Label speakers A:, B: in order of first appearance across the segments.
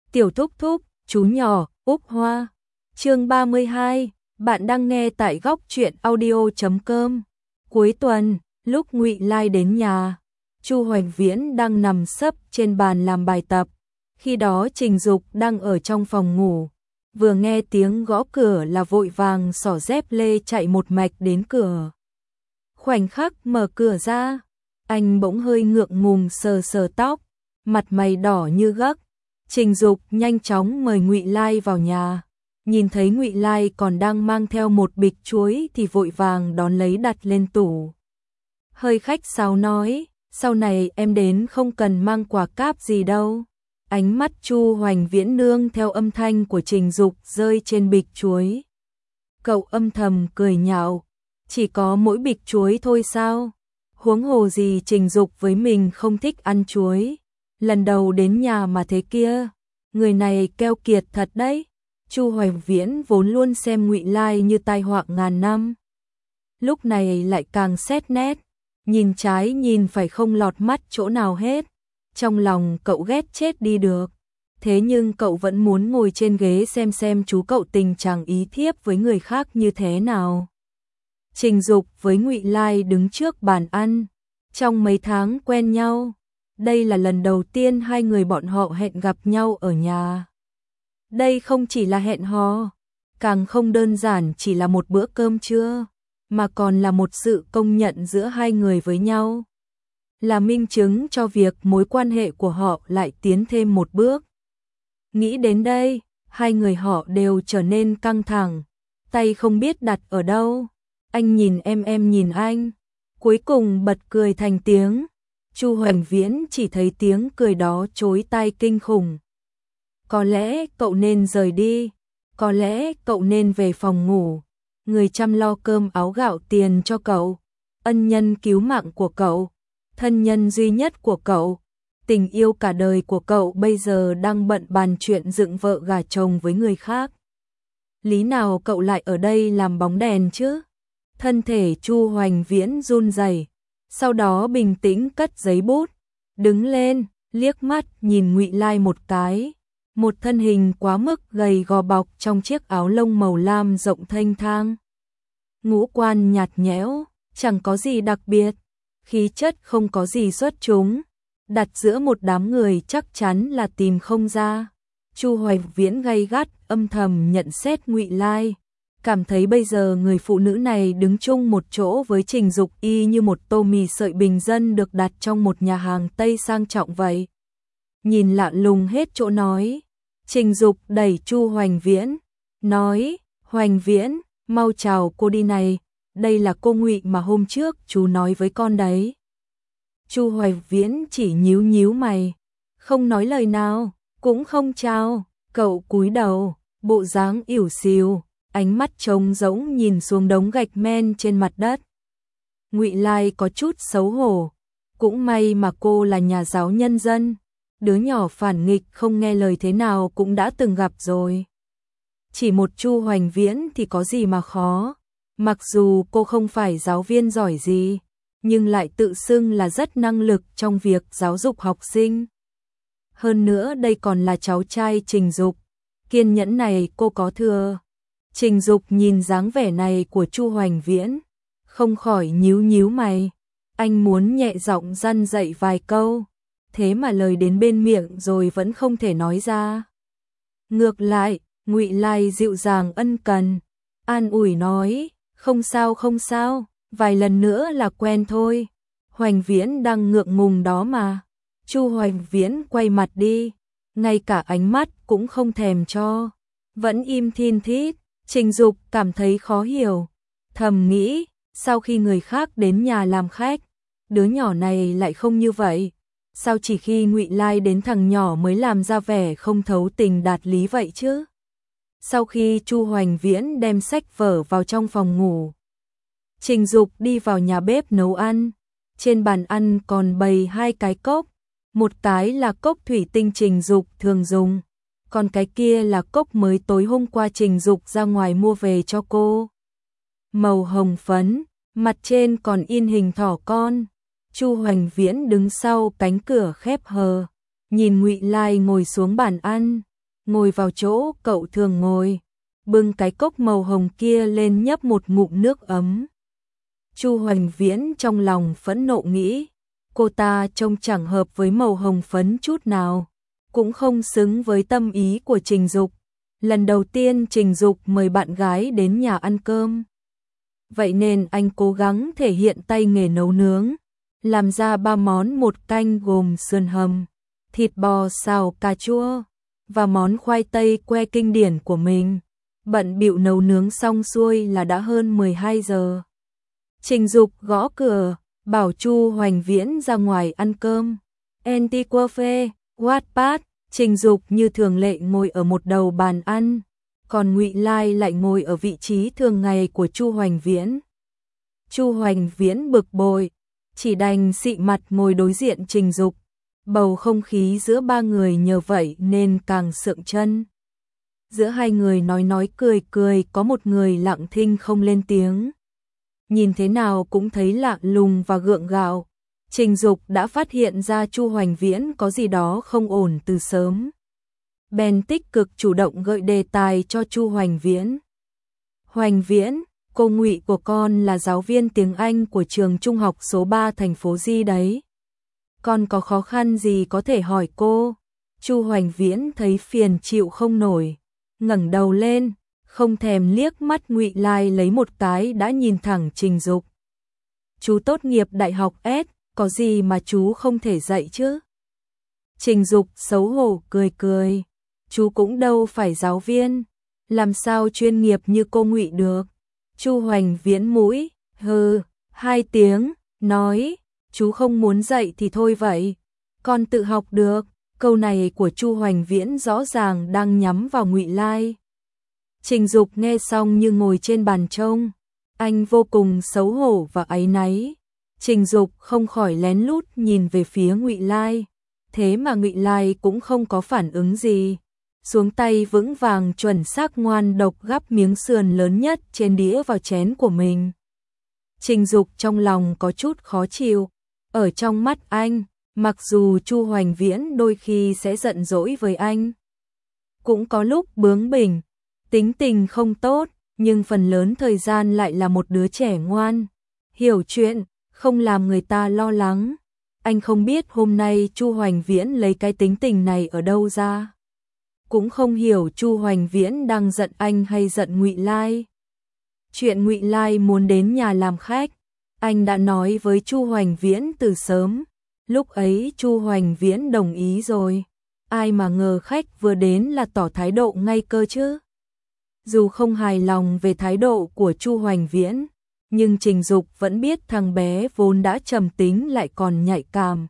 A: Tiểu thúc thúc, chú nhỏ, Úc Hoa. Chương 32, bạn đang nghe tại góc truyện audio.com. Cuối tuần, lúc Ngụy Lai đến nhà, Chu Hoành Viễn đang nằm sấp trên bàn làm bài tập. Khi đó Trình Dục đang ở trong phòng ngủ, vừa nghe tiếng gõ cửa là vội vàng xỏ dép lê chạy một mạch đến cửa. Khoảnh khắc mở cửa ra, anh bỗng hơi ngượng ngùng sờ sờ tóc, mặt mày đỏ như gấc. Trình Dục nhanh chóng mời Ngụy Lai vào nhà, nhìn thấy Ngụy Lai còn đang mang theo một bịch chuối thì vội vàng đón lấy đặt lên tủ. Hơi khách sáo nói, sau này em đến không cần mang quà cáp gì đâu. Ánh mắt Chu Hoành Viễn nương theo âm thanh của Trình Dục rơi trên bịch chuối. Cậu âm thầm cười nhạo, chỉ có mỗi bịch chuối thôi sao? Huống hồ gì Trình Dục với mình không thích ăn chuối. Lần đầu đến nhà mà thế kia, người này keo kiệt thật đấy. Chu Hoành Viễn vốn luôn xem Ngụy Lai như tai họa ngàn năm, lúc này lại càng xét nét, nhìn trái nhìn phải không lọt mắt chỗ nào hết. Trong lòng cậu ghét chết đi được, thế nhưng cậu vẫn muốn ngồi trên ghế xem chú cậu tình trạng ý thiếp với người khác như thế nào. Trình Dục với Ngụy Lai đứng trước bàn ăn, trong mấy tháng quen nhau, đây là lần đầu tiên hai người bọn họ hẹn gặp nhau ở nhà. Đây không chỉ là hẹn hò, càng không đơn giản chỉ là một bữa cơm trưa, mà còn là một sự công nhận giữa hai người với nhau, là minh chứng cho việc mối quan hệ của họ lại tiến thêm một bước. Nghĩ đến đây, hai người họ đều trở nên căng thẳng, tay không biết đặt ở đâu. Anh nhìn em nhìn anh, cuối cùng bật cười thành tiếng. Chu Hoành Viễn chỉ thấy tiếng cười đó chói tai kinh khủng. Có lẽ cậu nên rời đi, có lẽ cậu nên về phòng ngủ. Người chăm lo cơm áo gạo tiền cho cậu, ân nhân cứu mạng của cậu, thân nhân duy nhất của cậu, tình yêu cả đời của cậu bây giờ đang bận bàn chuyện dựng vợ gả chồng với người khác. Lý nào cậu lại ở đây làm bóng đèn chứ? Thân thể Chu Hoành Viễn run rẩy, sau đó bình tĩnh cất giấy bút, đứng lên, liếc mắt nhìn Ngụy Lai một cái. Một thân hình quá mức gầy gò bọc trong chiếc áo lông màu lam rộng thênh thang. Ngũ quan nhạt nhẽo, chẳng có gì đặc biệt, khí chất không có gì xuất chúng, đặt giữa một đám người chắc chắn là tìm không ra. Chu Hoành Viễn gay gắt âm thầm nhận xét Ngụy Lai, cảm thấy bây giờ người phụ nữ này đứng chung một chỗ với Trình Dục y như một tô mì sợi bình dân được đặt trong một nhà hàng Tây sang trọng vậy. Nhìn lạ lùng hết chỗ nói, Trình Dục đẩy Chu Hoành Viễn, nói, Hoành Viễn, mau chào cô đi này, đây là cô Ngụy mà hôm trước chú nói với con đấy. Chu Hoành Viễn chỉ nhíu nhíu mày, không nói lời nào, cũng không chào, cậu cúi đầu, bộ dáng ỉu xìu, ánh mắt trống rỗng nhìn xuống đống gạch men trên mặt đất. Ngụy Lai có chút xấu hổ, cũng may mà cô là nhà giáo nhân dân, đứa nhỏ phản nghịch không nghe lời thế nào cũng đã từng gặp rồi. Chỉ một Chu Hoành Viễn thì có gì mà khó, mặc dù cô không phải giáo viên giỏi gì, nhưng lại tự xưng là rất năng lực trong việc giáo dục học sinh. Hơn nữa đây còn là cháu trai Trình Dục, kiên nhẫn này cô có thừa. Trình Dục nhìn dáng vẻ này của Chu Hoành Viễn, không khỏi nhíu nhíu mày. Anh muốn nhẹ giọng răn dạy vài câu, thế mà lời đến bên miệng rồi vẫn không thể nói ra. Ngược lại, Ngụy Lai dịu dàng ân cần, an ủi nói, không sao, vài lần nữa là quen thôi. Hoành Viễn đang ngượng ngùng đó mà. Chu Hoành Viễn quay mặt đi, ngay cả ánh mắt cũng không thèm cho, vẫn im thin thít. Trình Dục cảm thấy khó hiểu, thầm nghĩ, sau khi người khác đến nhà làm khách, đứa nhỏ này lại không như vậy, sao chỉ khi Ngụy Lai đến thằng nhỏ mới làm ra vẻ không thấu tình đạt lý vậy chứ? Sau khi Chu Hoành Viễn đem sách vở vào trong phòng ngủ, Trình Dục đi vào nhà bếp nấu ăn. Trên bàn ăn còn bày hai cái cốc, một cái là cốc thủy tinh Trình Dục thường dùng, còn cái kia là cốc mới tối hôm qua Trình Dục ra ngoài mua về cho cô. Màu hồng phấn, mặt trên còn in hình thỏ con. Chu Hoành Viễn đứng sau cánh cửa khép hờ, nhìn Ngụy Lai ngồi xuống bàn ăn, ngồi vào chỗ cậu thường ngồi, bưng cái cốc màu hồng kia lên nhấp một ngụm nước ấm. Chu Hoành Viễn trong lòng phẫn nộ nghĩ, cô ta trông chẳng hợp với màu hồng phấn chút nào, cũng không xứng với tâm ý của Trình Dục. Lần đầu tiên Trình Dục mời bạn gái đến nhà ăn cơm. Vậy nên anh cố gắng thể hiện tay nghề nấu nướng, làm ra 3 món một canh gồm sườn hầm, thịt bò xào cà chua và món khoai tây que kinh điển của mình. Bận bịu nấu nướng xong xuôi là đã hơn 12 giờ. Trình Dục gõ cửa, bảo Chu Hoành Viễn ra ngoài ăn cơm. Antiquafe, Wattpad, Trình Dục như thường lệ ngồi ở một đầu bàn ăn, còn Ngụy Lai lại ngồi ở vị trí thường ngày của Chu Hoành Viễn. Chu Hoành Viễn bực bội, chỉ đành xị mặt ngồi đối diện Trình Dục. Bầu không khí giữa ba người nhờ vậy nên càng sượng chân. Giữa hai người nói cười cười, có một người lặng thinh không lên tiếng. Nhìn thế nào cũng thấy lạ lùng và gượng gạo. Trình Dục đã phát hiện ra Chu Hoành Viễn có gì đó không ổn từ sớm. Bèn tích cực chủ động gợi đề tài cho Chu Hoành Viễn. Hoành Viễn, cô Ngụy của con là giáo viên tiếng Anh của trường trung học số 3 thành phố Di đấy. Con có khó khăn gì có thể hỏi cô. Chu Hoành Viễn thấy phiền chịu không nổi, ngẩng đầu lên, không thèm liếc mắt Ngụy Lai lấy một cái đã nhìn thẳng Trình Dục. Chú tốt nghiệp đại học S, có gì mà chú không thể dạy chứ? Trình Dục xấu hổ cười cười, chú cũng đâu phải giáo viên, làm sao chuyên nghiệp như cô Ngụy được. Chu Hoành Viễn mũi, hừ, 2 tiếng, nói, chú không muốn dạy thì thôi vậy, con tự học được. Câu này của Chu Hoành Viễn rõ ràng đang nhắm vào Ngụy Lai. Trình Dục nghe xong như ngồi trên bàn trông, anh vô cùng xấu hổ và áy náy. Trình Dục không khỏi lén lút nhìn về phía Ngụy Lai, thế mà Ngụy Lai cũng không có phản ứng gì, xuống tay vững vàng chuẩn xác ngoan độc gắp miếng sườn lớn nhất trên đĩa vào chén của mình. Trình Dục trong lòng có chút khó chịu, ở trong mắt anh, mặc dù Chu Hoành Viễn đôi khi sẽ giận dỗi với anh, cũng có lúc bướng bỉnh, tính tình không tốt, nhưng phần lớn thời gian lại là một đứa trẻ ngoan, hiểu chuyện, không làm người ta lo lắng. Anh không biết hôm nay Chu Hoành Viễn lấy cái tính tình này ở đâu ra. Cũng không hiểu Chu Hoành Viễn đang giận anh hay giận Ngụy Lai. Chuyện Ngụy Lai muốn đến nhà làm khách, anh đã nói với Chu Hoành Viễn từ sớm. Lúc ấy Chu Hoành Viễn đồng ý rồi. Ai mà ngờ khách vừa đến là tỏ thái độ ngay cơ chứ. Dù không hài lòng về thái độ của Chu Hoành Viễn, nhưng Trình Dục vẫn biết thằng bé vốn đã trầm tính lại còn nhạy cảm.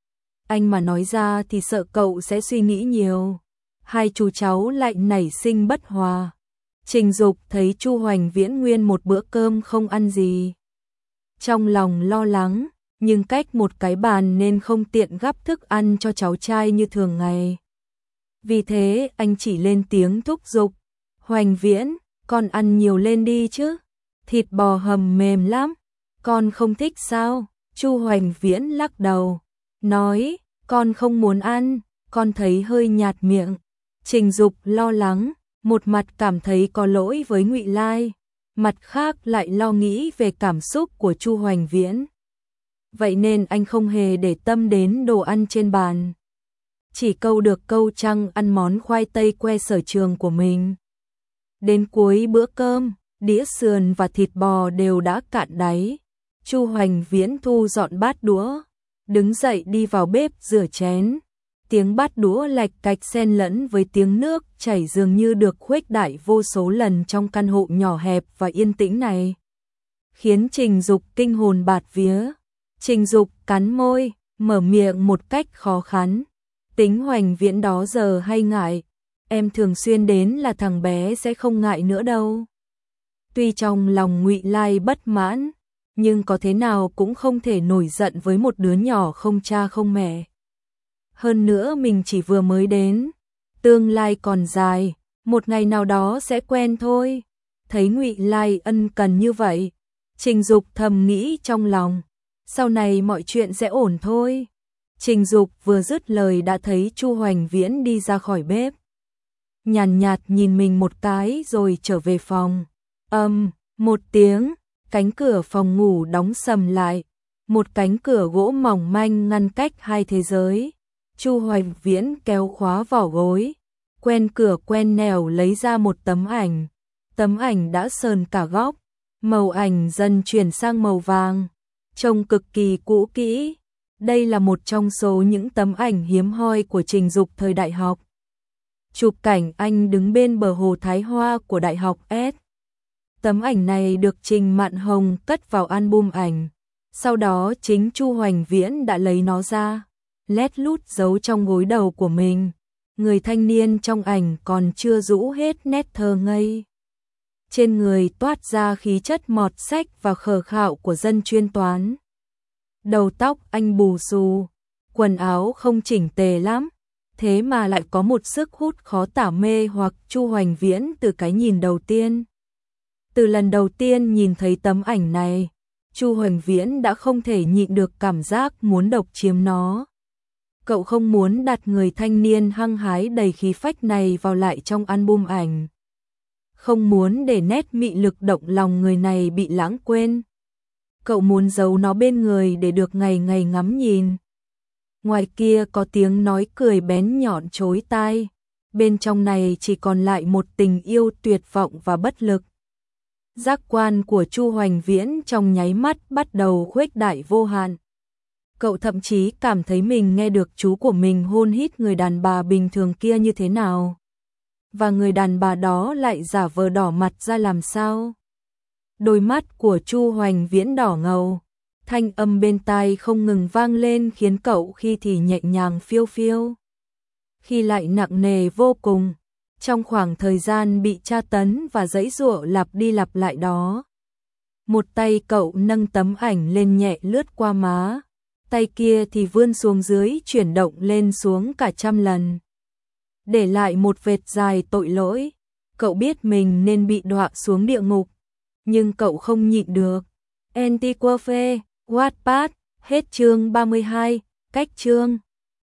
A: Anh mà nói ra thì sợ cậu sẽ suy nghĩ nhiều. Hai chú cháu lại nảy sinh bất hòa. Trình Dục thấy Chu Hoành Viễn nguyên một bữa cơm không ăn gì, trong lòng lo lắng, nhưng cách một cái bàn nên không tiện gắp thức ăn cho cháu trai như thường ngày. Vì thế anh chỉ lên tiếng thúc giục, Hoành Viễn, con ăn nhiều lên đi chứ, thịt bò hầm mềm lắm, con không thích sao? Chu Hoành Viễn lắc đầu, nói, con không muốn ăn, con thấy hơi nhạt miệng. Trình Dục lo lắng, một mặt cảm thấy có lỗi với Ngụy Lai, mặt khác lại lo nghĩ về cảm xúc của Chu Hoành Viễn. Vậy nên anh không hề để tâm đến đồ ăn trên bàn, chỉ câu được câu trăng ăn món khoai tây que sở trường của mình. Đến cuối bữa cơm, đĩa sườn và thịt bò đều đã cạn đáy. Chu Hoành Viễn thu dọn bát đũa, đứng dậy đi vào bếp rửa chén. Tiếng bát đũa lạch cạch xen lẫn với tiếng nước chảy dường như được khuếch đại vô số lần trong căn hộ nhỏ hẹp và yên tĩnh này, khiến Trình Dục kinh hồn bạt vía. Trình Dục cắn môi, mở miệng một cách khó khăn. Tính Hoành Viễn đó giờ hay ngại, em thường xuyên đến là thằng bé sẽ không ngại nữa đâu. Tuy trong lòng Ngụy Lai bất mãn, nhưng có thế nào cũng không thể nổi giận với một đứa nhỏ không cha không mẹ. Hơn nữa mình chỉ vừa mới đến, tương lai còn dài, một ngày nào đó sẽ quen thôi. Thấy Ngụy Lai ân cần như vậy, Trình Dục thầm nghĩ trong lòng, sau này mọi chuyện sẽ ổn thôi. Trình Dục vừa dứt lời đã thấy Chu Hoành Viễn đi ra khỏi bếp. nhàn nhạt nhìn mình một cái rồi trở về phòng. Một tiếng, cánh cửa phòng ngủ đóng sầm lại, một cánh cửa gỗ mỏng manh ngăn cách hai thế giới. Chu Hoành Viễn kéo khóa vỏ gối, quen cửa quen nẻo lấy ra một tấm ảnh. Tấm ảnh đã sờn cả góc, màu ảnh dần chuyển sang màu vàng, trông cực kỳ cũ kỹ. Đây là một trong số những tấm ảnh hiếm hoi của Trình Dục thời đại học. Chụp cảnh anh đứng bên bờ hồ Thái Hoa của Đại học S. Tấm ảnh này được Trình Mạn Hồng cất vào album ảnh. Sau đó chính Chu Hoành Viễn đã lấy nó ra, lét lút giấu trong gối đầu của mình. Người thanh niên trong ảnh còn chưa rũ hết nét thơ ngây. Trên người toát ra khí chất mọt sách và khờ khạo của dân chuyên toán. Đầu tóc anh bù xù, quần áo không chỉnh tề lắm, thế mà lại có một sức hút khó tả mê hoặc Chu Hoành Viễn từ cái nhìn đầu tiên. Từ lần đầu tiên nhìn thấy tấm ảnh này, Chu Hoành Viễn đã không thể nhịn được cảm giác muốn độc chiếm nó. Cậu không muốn đặt người thanh niên hăng hái đầy khí phách này vào lại trong album ảnh. Không muốn để nét mị lực động lòng người này bị lãng quên. Cậu muốn giấu nó bên người để được ngày ngày ngắm nhìn. Ngoài kia có tiếng nói cười bén nhọn chối tai. Bên trong này chỉ còn lại một tình yêu tuyệt vọng và bất lực. Giác quan của Chu Hoành Viễn trong nháy mắt bắt đầu khuếch đại vô hạn. Cậu thậm chí cảm thấy mình nghe được chú của mình hôn hít người đàn bà bình thường kia như thế nào. Và người đàn bà đó lại giả vờ đỏ mặt ra làm sao. Đôi mắt của Chu Hoành Viễn đỏ ngầu. Thanh âm bên tai không ngừng vang lên khiến cậu khi thì nhẹ nhàng phiêu phiêu, khi lại nặng nề vô cùng. Trong khoảng thời gian bị tra tấn và giãy giụa lặp đi lặp lại đó, một tay cậu nâng tấm ảnh lên nhẹ lướt qua má, tay kia thì vươn xuống dưới chuyển động lên xuống cả trăm lần, để lại một vệt dài tội lỗi. Cậu biết mình nên bị đọa xuống địa ngục, nhưng cậu không nhịn được. Antiquafe, Wattpad, hết chương 32, cách chương.